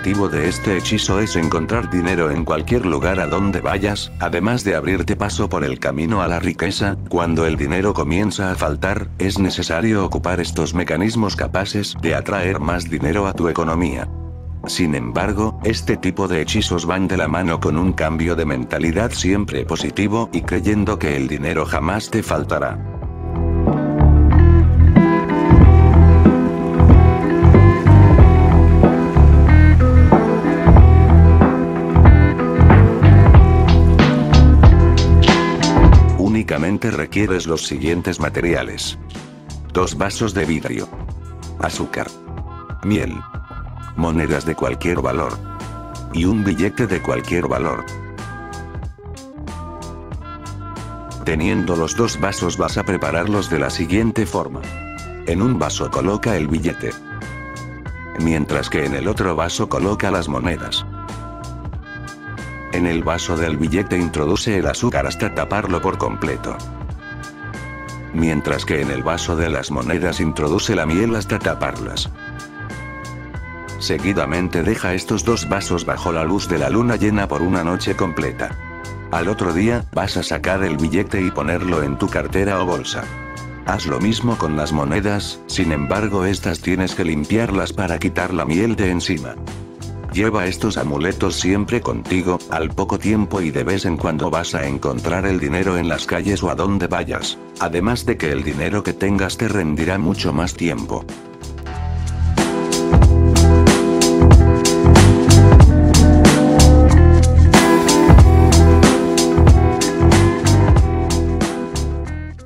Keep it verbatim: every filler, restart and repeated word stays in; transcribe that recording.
objetivo de este hechizo es encontrar dinero en cualquier lugar a donde vayas, además de abrirte paso por el camino a la riqueza. Cuando el dinero comienza a faltar, es necesario ocupar estos mecanismos capaces de atraer más dinero a tu economía. Sin embargo, este tipo de hechizos van de la mano con un cambio de mentalidad siempre positivo y creyendo que el dinero jamás te faltará. Únicamente requieres los siguientes materiales: dos vasos de vidrio, azúcar, miel, monedas de cualquier valor y un billete de cualquier valor. Teniendo los dos vasos, vas a prepararlos de la siguiente forma. En un vaso coloca el billete, mientras que en el otro vaso coloca las monedas. En el vaso del billete introduce el azúcar hasta taparlo por completo, mientras que en el vaso de las monedas introduce la miel hasta taparlas. Seguidamente deja estos dos vasos bajo la luz de la luna llena por una noche completa. Al otro día, vas a sacar el billete y ponerlo en tu cartera o bolsa. Haz lo mismo con las monedas, sin embargo estas tienes que limpiarlas para quitar la miel de encima. Lleva estos amuletos siempre contigo, al poco tiempo y de vez en cuando vas a encontrar el dinero en las calles o a donde vayas, además de que el dinero que tengas te rendirá mucho más tiempo.